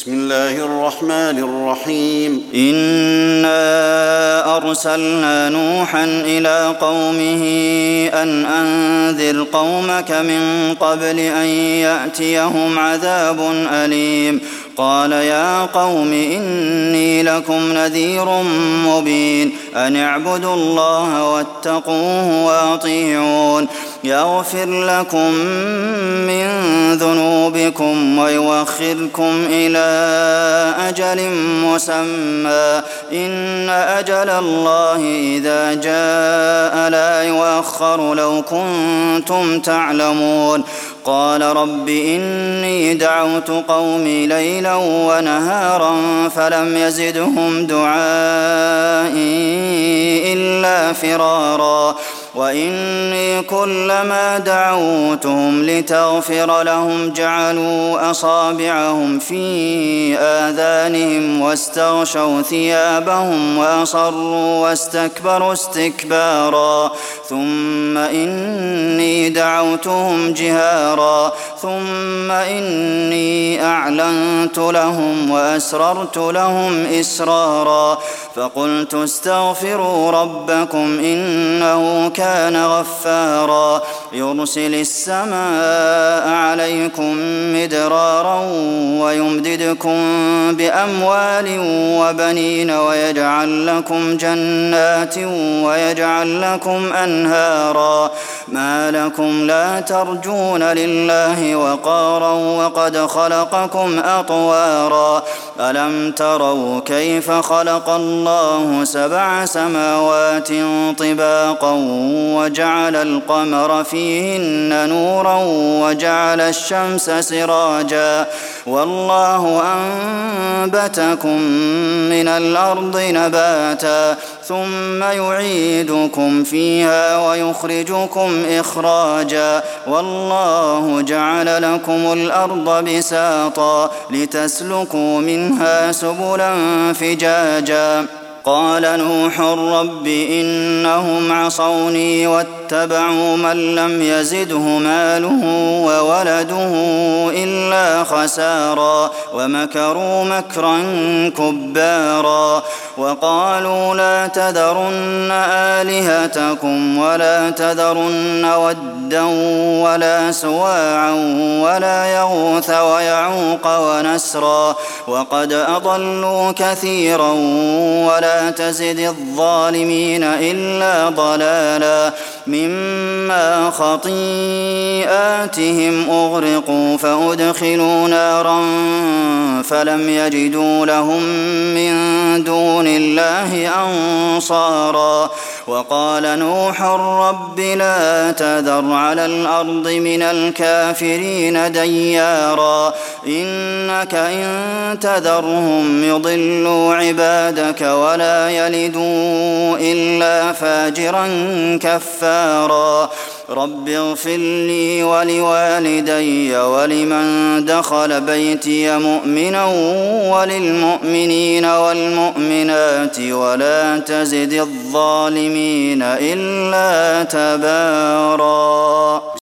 بسم الله الرحمن الرحيم إنا أرسلنا نوحا إلى قومه أن أنذر قومك من قبل أن يأتيهم عذاب أليم قال يا قوم إني لكم نذير مبين أن اعبدوا الله واتقوه وأطيعون يغفر لكم من ذنوبكم ويؤخركم إلى أجل مسمى إن أجل الله إذا جاء لا يؤخر لو كنتم تعلمون قال رب إني دعوت قومي ليلا ونهارا فلم يزدهم دعائي إلا فرارا وإني كلما دعوتهم لتغفر لهم جعلوا أصابعهم في آذانهم واستغشوا ثيابهم وأصروا واستكبروا استكبارا ثم إني دعوتهم جهارا ثم إني أعلنت لهم وأسررت لهم إسرارا فقلت استغفروا ربكم إنه كان غفارا يرسل السماء عليكم مدرارا ويمددكم بأموال وبنين ويجعل لكم جنات ويجعل لكم أنهارا ما لكم لا ترجون لله وقارا وقد خلقكم أطوارا ألم تروا كيف خلق الله 7 سماوات طباقا وجعل القمر فيهن نورا وجعل الشمس سراجا والله أنبتكم من الأرض نباتا ثم يعيدكم فيها ويخرجكم إخراجا والله جعل لكم الأرض بساطا لتسلكوا منها سبلا فجاجا قال نوح رب إنهم عصوني واتبعوا من لم يزده ماله وولده إلا خسارا ومكروا مكرا كبارا وقالوا لا تذرن آلهتكم ولا تذرن ودا ولا سواعا ولا يغوث ويعوق ونسرا وقد أضلوا كثيرا ولا تزد الظالمين إلا ضلالا مما خطيئاتهم أغرقوا فأدخلوا نارا فلم يجدوا لهم من دون الله أنصارا وقال نوح رب لا تذر على الأرض من الكافرين ديارا إنك إن تذرهم يضلوا عبادك ولا يلدوا إلا فاجرا كفارا رب اغفر لي ولوالدي ولمن دخل بيتي مؤمنا وللمؤمنين والمؤمنات ولا تزد الظالمين إلا تبارا.